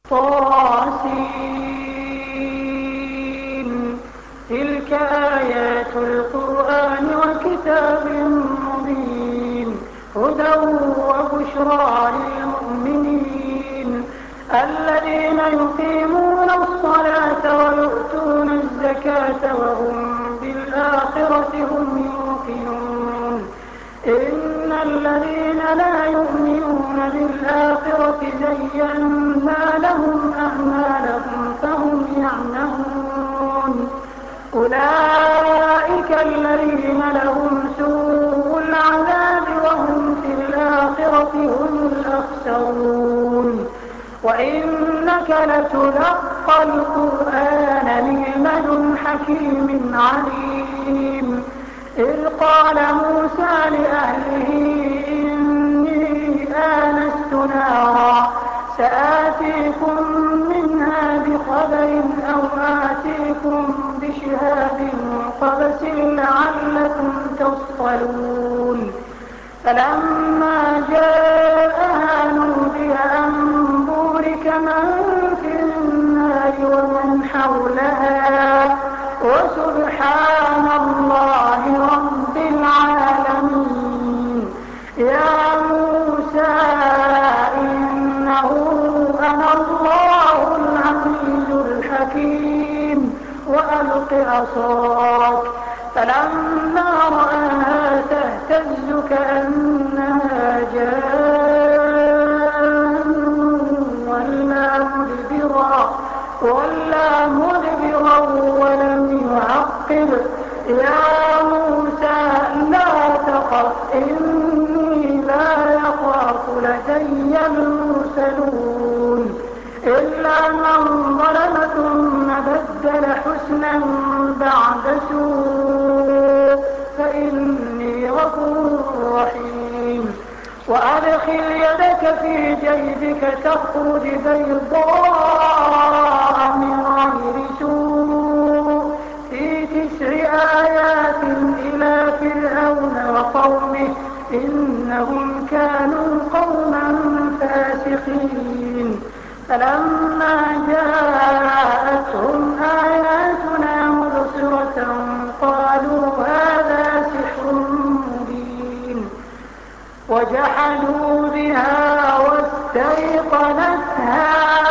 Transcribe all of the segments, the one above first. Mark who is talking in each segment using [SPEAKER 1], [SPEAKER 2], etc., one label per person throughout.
[SPEAKER 1] طاسين. تلك آيات القرآن وكتاب مبين هدى وبشرى للمؤمنين الذين يقيمون الصلاة ويؤتون الزكاة وهم بالآخرة هم يوقنون. إن الذين لا يؤمنون بالآخرة زينا لهم أعمالهم فهم يعمهون. أولئك الذين لهم سوء العذاب وهم في الآخرة هم الأخسرون. وإنك لتلقى القرآن من لدن حكيم عليم. إذ قال موسى لأهله إني آنست نارا سآتيكم منها بخبر أو آتيكم بشهاب قبس لعلكم تصطلون. فلما جاءها نودي أن بورك من في النار ومن حولها وسبحان الله رب العالمين. يا موسى إنه أنا الله العزيز الحكيم وألق عصاك. فلما رآها تهتز كأنها جان ولا مدبرا ولم يعقب. يا موسى لا تخف إني لا يخاف لدي المرسلون إلا من ظلم ثم بدل حسنا بعد سوء فإني غفور رحيم. وأدخل يدك في جيبك تخرج بيضاء من غير سوء في 9 آيات إلى فرعون وقومه إنهم كانوا قوما فاسقين. فلما جاءتهم آياتنا مبصرة قالوا هذا سحر مبين وجحدوا بها واستيقنتها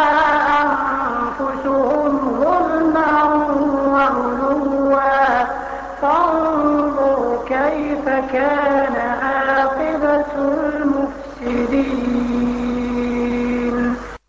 [SPEAKER 1] أنفسهم ظلما وعلوا فانظر كيف كان عاقبة المفسدين.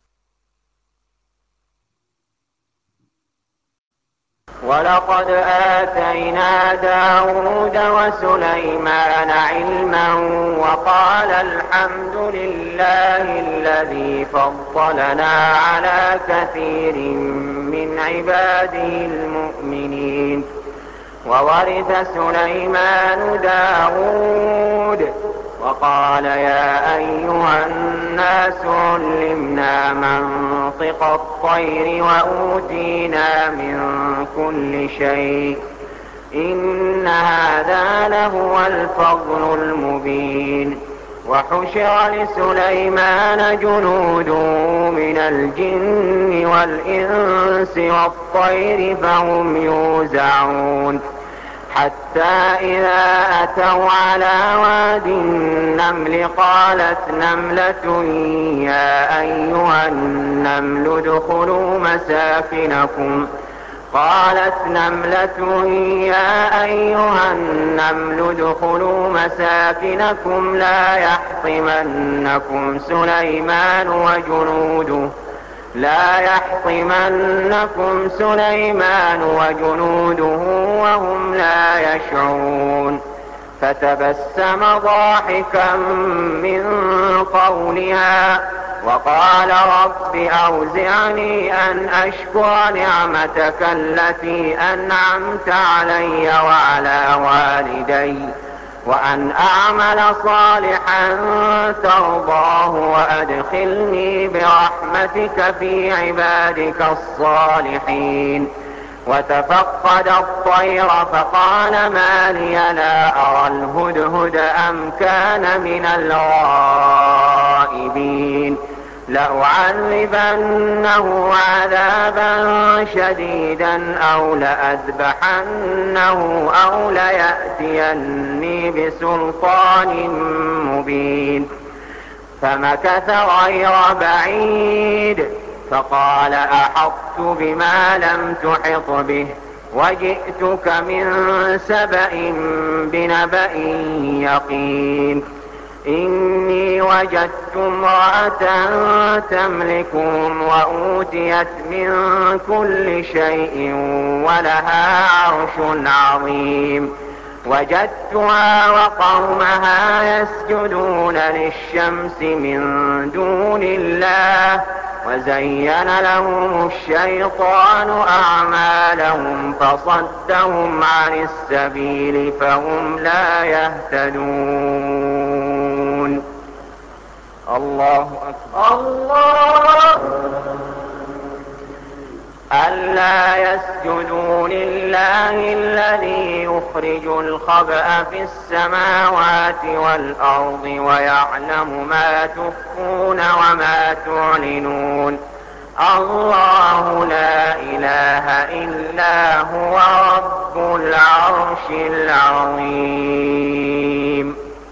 [SPEAKER 2] ولقد آتينا داود وسليمان علما وقال الحمد لله الذي فضلنا على كثير من عباده المؤمنين. وورث سليمان داود وقال يا أيها الناس علمنا منطق الطير وأوتينا من كل شيء إن هذا لهو الفضل المبين. وحشر لسليمان جنوده من الجن والإنس والطير فهم يوزعون حتى إذا أتوا على واد النمل قالت نملة يا أيها النمل ادخلوا مساكنكم لا يحطمنكم سليمان وجنوده وهم لا يشعرون. فتبسم ضاحكا من قولها وقال رب أوزعني أن أشكر نعمتك التي أنعمت علي وعلى والدي وأن أعمل صالحا ترضاه وأدخلني برحمتك في عبادك الصالحين. وتفقد الطير فقال ما لي لا أرى الهدهد أم كان من الغائبين. لأعذبنه عذابا شديدا أو لأذبحنه أو ليأتيني بسلطان مبين. فمكث غير بعيد فقال أحطت بما لم تحط به وجئتك من سبأ بنبأ يقين. إني وجدت امرأة تملكهم وأوتيت من كل شيء ولها عرش عظيم. وجدتها وقومها يسجدون للشمس من دون الله وزين لهم الشيطان أعمالهم فصدهم عن السبيل فهم لا يهتدون. الله أكبر. الله ألا يسجدوا لله الذي يخرج الخبأ في السماوات والأرض ويعلم ما تخفون وما تعلنون. الله لا إله إلا هو رب العرش العظيم.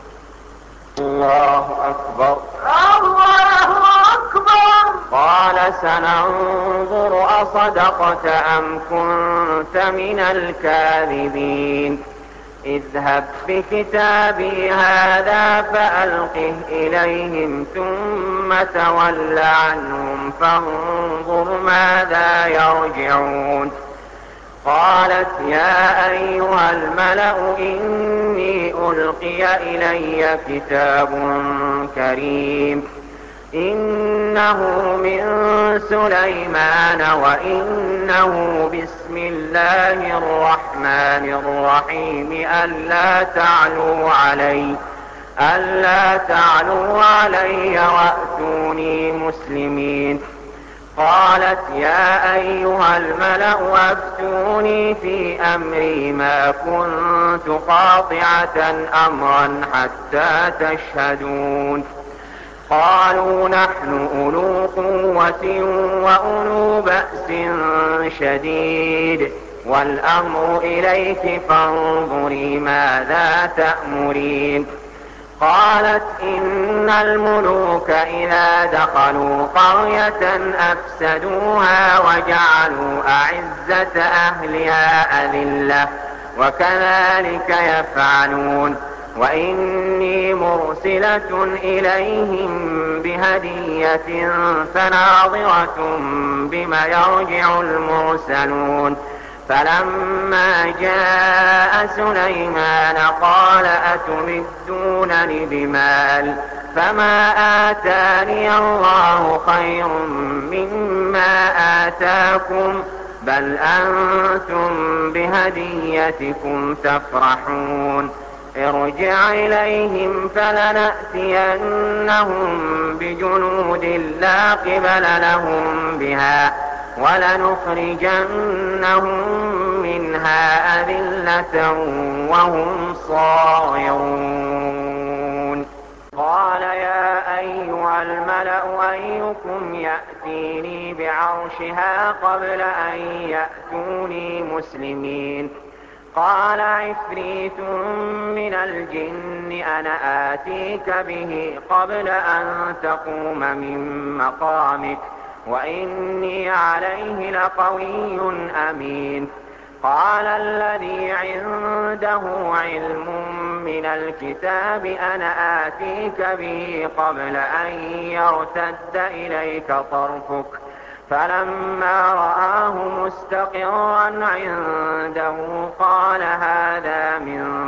[SPEAKER 2] الله أكبر. الله أكبر. قال سننظر أصدقت أم كنت من الكاذبين. اذهب بكتابي هذا فألقه إليهم ثم تول عنهم فانظر ماذا يرجعون. قالت يا أيها الملأ إني ألقي إلي كتاب كريم إنه من سليمان وإنه بسم الله الرحمن الرحيم ألا تعلوا علي وأتوني مسلمين. قالت يا أيها الملأ أفتوني في أمري ما كنت قاطعة أمرا حتى تشهدون. قالوا نحن أولو قوة وأولو بأس شديد والأمر إليك فانظري ماذا تأمرين. قالت إن الملوك إذا دخلوا قرية أفسدوها وجعلوا أعزة أهلها أذلة وكذلك يفعلون. وإني مرسلة إليهم بهدية فناظرة بما يرجع المرسلون. فلما جاء سليمان قال أتمدونني بمال فما آتاني الله خير مما آتاكم بل أنتم بهديتكم تفرحون. ارجع إليهم فلنأتينهم بجنود لا قبل لهم بها ولنخرجنهم منها أذلة وهم صاغرون. قال يا أيها الملأ أيكم يأتيني بعرشها قبل أن يأتوني مسلمين. قال عفريت من الجن أنا آتيك به قبل أن تقوم من مقامك وإني عليه لقوي أمين. قال الذي عنده علم من الكتاب أنا آتيك به قبل أن يرتد إليك طرفك فلما رآه مستقرا عنده قال هذا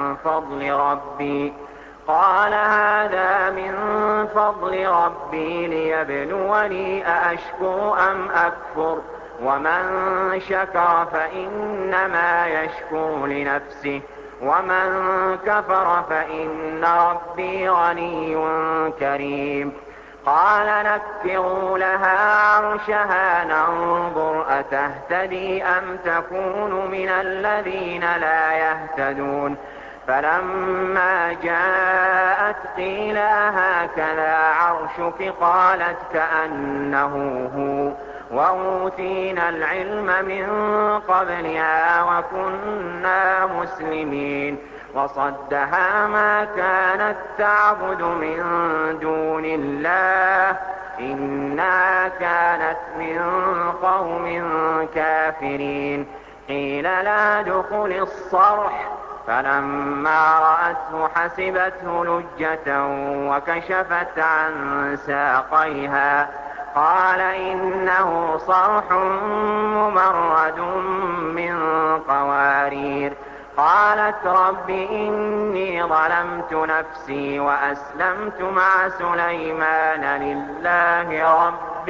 [SPEAKER 2] من فضل ربي ليبلوني أأشكر أم أكفر ومن شكر فإنما يشكر لنفسه ومن كفر فإن ربي غني كريم. قال نكروا لها عرشها ننظر أتهتدي أم تكون من الذين لا يهتدون. فلما جاءت قيل هكذا عرشك قالت كأنه هو وأوتينا العلم من قبلها وكنا مسلمين وصدها ما كانت تعبد من دون الله إنها كانت من قوم كافرين قيل لا دخل الصرح فلما رأته حسبته لجة وكشفت عن ساقيها قال إنه صرح ممرد من قوارير قالت رب إني ظلمت نفسي وأسلمت مع سليمان لله رب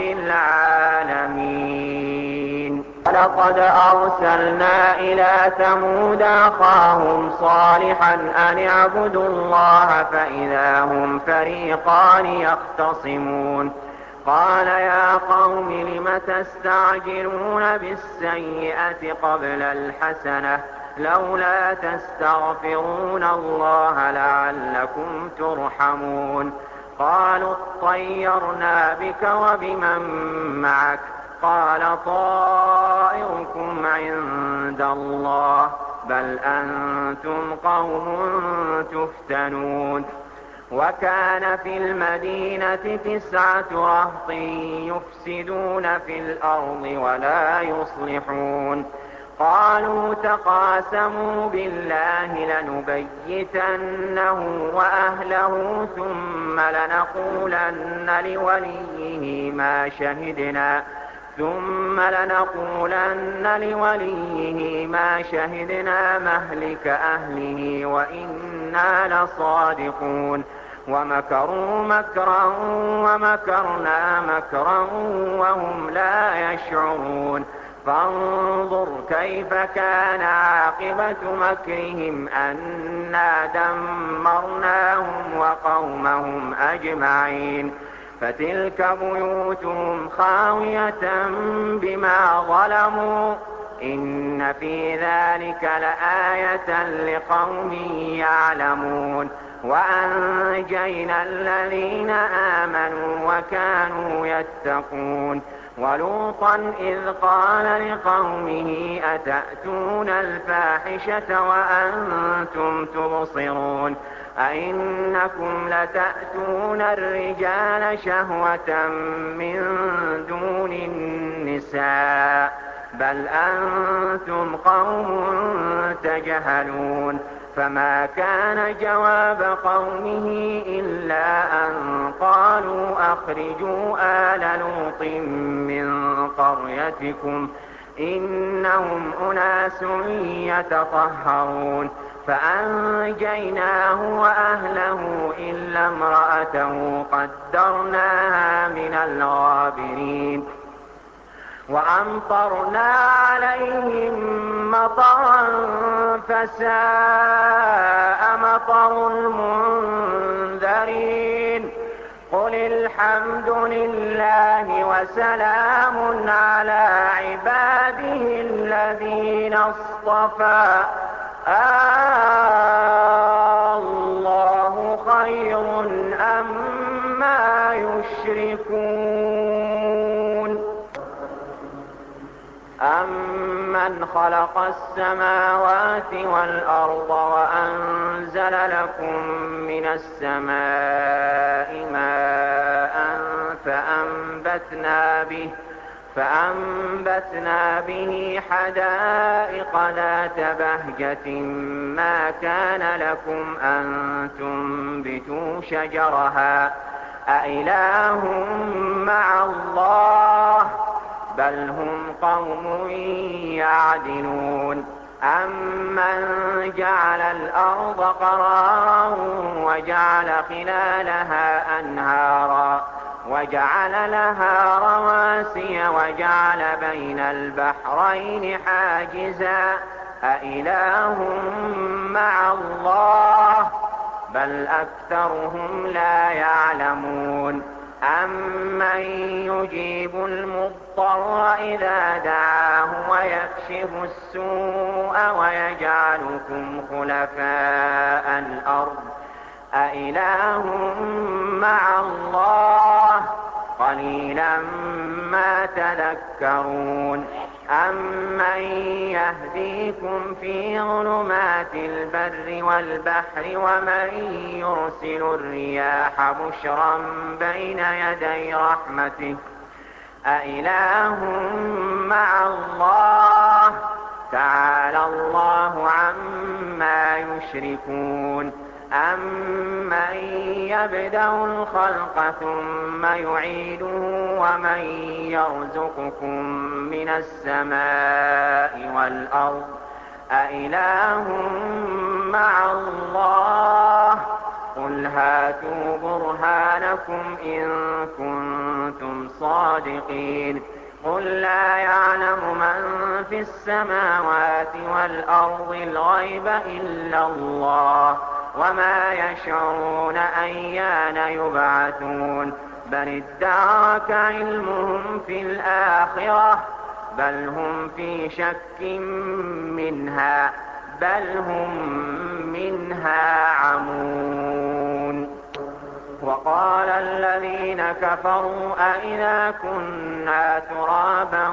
[SPEAKER 2] العالمين لقد أرسلنا إلى ثمود أخاهم صالحا أن اعبدوا الله فإذا هم فريقان يختصمون قال يا قوم لم تستعجلون بالسيئة قبل الحسنة لولا تستغفرون الله لعلكم ترحمون قالوا اطيرنا بك وبمن معك قال طائركم عند الله بل أنتم قوم تفتنون وكان في المدينة 9 رهط يفسدون في الأرض ولا يصلحون قالوا تقاسموا بالله لنبيتنه وأهله ثم لنقولن لوليه ما شهدنا مهلك أهله وإنا لصادقون ومكروا مكرا ومكرنا مكرا وهم لا يشعرون فانظر كيف كان عاقبة مكرهم أنا دمرناهم وقومهم أجمعين فتلك بيوتهم خاوية بما ظلموا إن في ذلك لآية لقوم يعلمون وأنجينا الذين آمنوا وكانوا يتقون ولوطا إذ قال لقومه أتأتون الفاحشة وأنتم تبصرون أئنكم لتأتون الرجال شهوة من دون النساء بل أنتم قوم تجهلون فما كان جواب قومه إلا أن قالوا أخرجوا آل لوط من قريتكم إنهم أناس يتطهرون فأنجيناه وأهله إلا امرأته قدرناها من الغابرين وأمطرنا عليهم مطرا فساء مطر المنذرين قل الحمد لله وسلام على عباده الذين اصطفى الله خير أما يشركون أمن خلق السماوات والأرض وأنزل لكم من السماء ماء فأنبتنا به حدائق ذات بهجة ما كان لكم أن تنبتوا شجرها أإله مع الله بل هم قوم يعدلون أمن جعل الأرض قرارا وجعل خلالها أنهارا وجعل لها رواسي وجعل بين البحرين حاجزا أإله مع الله بل أكثرهم لا يعلمون أَمَّن يُجِيبُ الْمُضْطَرَّ إِذَا دَعَاهُ وَيَكْشِفُ السُّوءَ وَيَجْعَلُكُمْ خُلَفَاءَ الْأَرْضِ أَإِلَٰهٌ مَّعَ اللَّهِ قَلِيلًا مَّا تَذَكَّرُونَ أَمَّن يَهْدِيكُمْ فِي ظُلُمَاتِ الْبَرِّ وَالْبَحْرِ وَمَن يُرْسِلُ الرِّيَاحَ بُشْرًا بَيْنَ يَدَيْ رَحْمَتِهِ أَإِلَٰهٌ مَّعَ اللَّهِ تَعَالَى اللَّهُ عَمَّا يُشْرِكُونَ أَمَّن يَبْدَأُ الْخَلْقَ ثُمَّ يُعِيدُهُ وَمَن يَرْزُقُكُم مِّنَ السَّمَاءِ وَالْأَرْضِ أَإِلَٰهٌ مَّعَ اللَّهِ قُلْ هَاتُوا بُرْهَانَكُمْ إِن كُنتُمْ صَادِقِينَ قُل لَّا يَعْلَمُ مَن فِي السَّمَاوَاتِ وَالْأَرْضِ الْغَيْبَ إِلَّا اللَّهُ وَمَا يَشْعُرُونَ أَيَّانَ يُبْعَثُونَ بَلِ ادَّارَكَ عِلْمُهُمْ فِي الْآخِرَةِ بَلْ هُمْ فِي شَكٍّ مِّنْهَا بَلْ هُم مِّنْهَا عَمُونَ وَقَالَ الَّذِينَ كَفَرُوا أَإِذَا كُنَّا تُرَابًا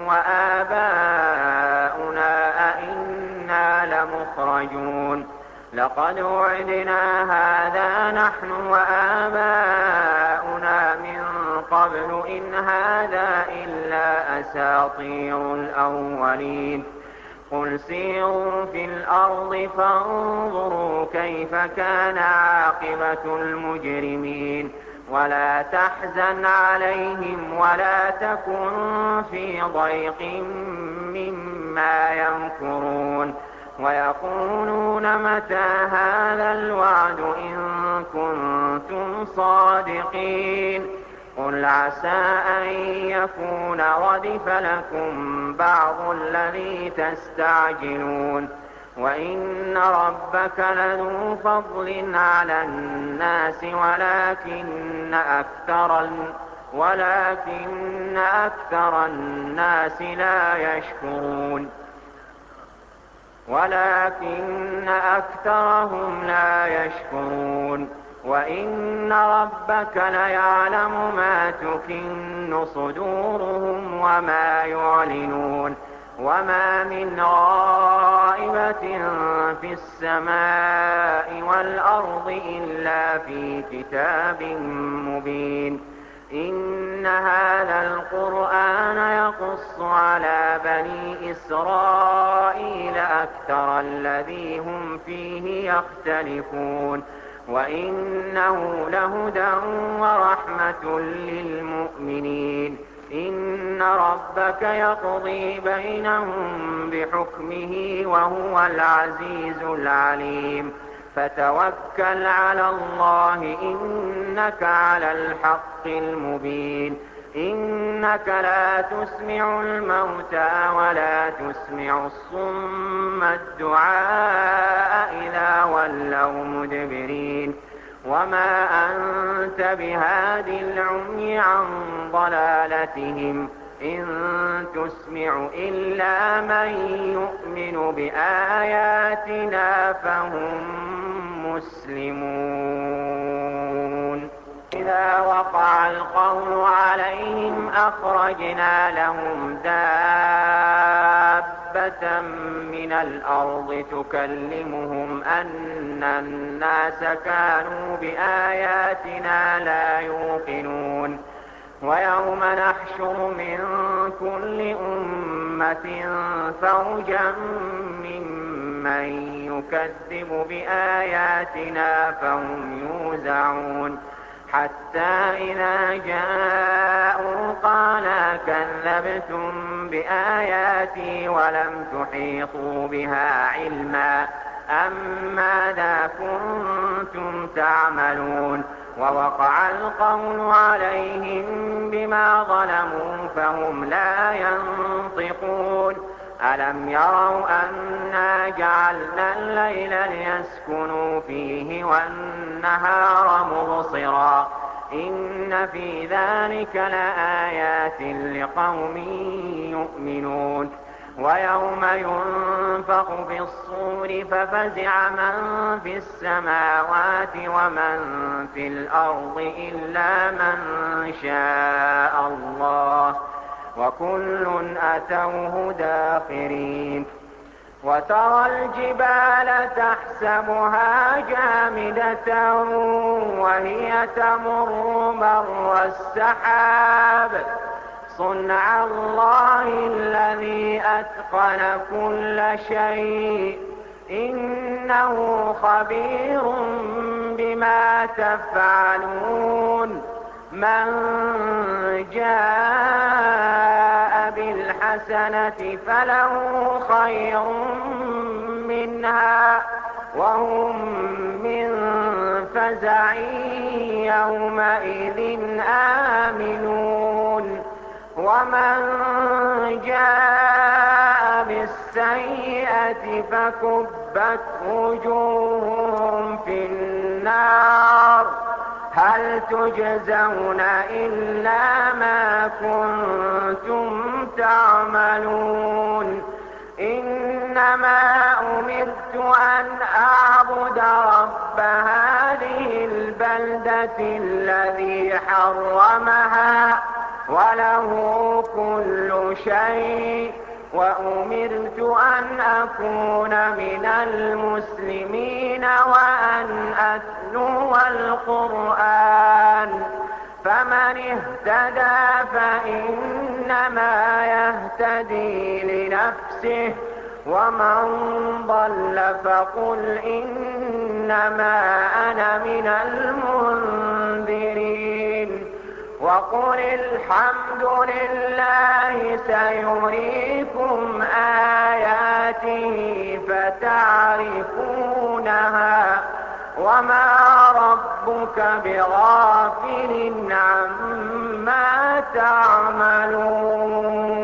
[SPEAKER 2] وَآبَاؤُنَا أَإِنَّا لَمُخْرَجُونَ لَقَدْ وُعِدْنَا هَٰذَا نَحْنُ وَآبَاؤُنَا مِن قَبْلُ إِنْ هَٰذَا إِلَّا أَسَاطِيرُ الْأَوَّلِينَ قُلْ سِيرُوا فِي الْأَرْضِ فَانظُرُوا كَيْفَ كَانَ عَاقِبَةُ الْمُجْرِمِينَ وَلَا تَحْزَنْ عَلَيْهِمْ وَلَا تَكُن فِي ضَيْقٍ مِّمَّا يَمْكُرُونَ وَيَقُولُونَ مَتَىٰ هَٰذَا الْوَعْدُ إِن كُنتُمْ صَادِقِينَ قُلْ عَسَىٰ أَن يَكُونَ رَدِفَ لَكُم بَعْضُ الَّذِي تَسْتَعْجِلُونَ وَإِنَّ رَبَّكَ لَذُو فَضْلٍ عَلَى النَّاسِ وَلَٰكِنَّ أَكْثَرَ النَّاسِ لَا يَشْكُرُونَ وَلَٰكِنَّ أَكْثَرَهُمْ لَا يَشْكُرُونَ وَإِنَّ رَبَّكَ لَيَعْلَمُ مَا تُكِنُّ صُدُورُهُمْ وَمَا يُعْلِنُونَ وَمَا مِنْ غَائِبَةٍ فِي السَّمَاءِ وَالْأَرْضِ إِلَّا فِي كِتَابٍ مُّبِينٍ إِنَّ هَٰذَا الْقُرْآنَ يَقُصُّ عَلَىٰ بَنِي إِسْرَائِيلَ أَكْثَرَ الَّذِي هُمْ فِيهِ يَخْتَلِفُونَ وَإِنَّهُ لَهُدًى وَرَحْمَةٌ لِّلْمُؤْمِنِينَ إِنَّ رَبَّكَ يَقْضِي بَيْنَهُم بِحُكْمِهِ وَهُوَ الْعَزِيزُ الْعَلِيمُ فَتَوَكَّلْ عَلَى اللَّهِ إِنَّكَ عَلَى الْحَقِّ الْمُبِينِ إِنَّكَ لَا تُسْمِعُ الْمَوْتَىٰ وَلَا تُسْمِعُ الصُّمَّ الدُّعَاءَ إِذَا وَلَّوْا مُدْبِرِينَ وَمَا أَنتَ بِهَادِ الْعُمْيِ عَن ضَلَالَتِهِمْ إِن تُسْمِعُ إِلَّا مَن يُؤْمِنُ بِآيَاتِنَا فَهُم مُّسْلِمُونَ إِذَا وَقَعَ الْقَوْلُ عَلَيْهِمْ أَخْرَجْنَا لَهُمْ دَابَّةً مِّنَ الْأَرْضِ تُكَلِّمُهُمْ أَنَّ النَّاسَ كَانُوا بِآيَاتِنَا لَا يُوقِنُونَ وَيَوْمَ نَحْشُرُ مِن كُلِّ أُمَّةٍ فَوْجًا مِّمَّن يُكَذِّبُ بِآيَاتِنَا فَهُمْ يُوزَعُونَ حَتَّىٰ إِذَا جَاءُوا قَالَ كَذَّبْتُم بِآيَاتِي وَلَمْ تُحِيطُوا بِهَا عِلْمًا أَمَّاذَا كُنتُمْ تَعْمَلُونَ وَوَقَعَ الْقَوْلُ عَلَيْهِم بِمَا ظَلَمُوا فَهُمْ لَا يَنطِقُونَ أَلَمْ يَرَوْا أَنَّا جَعَلْنَا اللَّيْلَ لِيَسْكُنُوا فِيهِ وَالنَّهَارَ مُبْصِرًا إن في ذلك لآيات لقوم يؤمنون ويوم ينفخ في الصور ففزع من في السماوات ومن في الأرض إلا من شاء الله وكل أتوه داخرين وترى الجبال تحسبها جامدة وهي تمر مر السحاب صنع الله الذي أتقن كل شيء إنه خبير بما تفعلون من جاء بالحسنة فله خير منها وهم من فزع يومئذ آمنون ومن جاء بالسيئة فكبت وجوههم في النار هل تجزون إلا ما كنتم تعملون إنما أمرت أن أعبد رب هذه البلدة الذي حرمها وله كل شيء وأمرت أن أكون من المسلمين وأن أتلو القرآن فمن اهتدى فإنما يهتدي لنفسه ومن ضل فقل إنما أنا من المنذرين وقل الحمد لله سيريكم آياته فتعرفونها وما ربك بغافل عما تعملون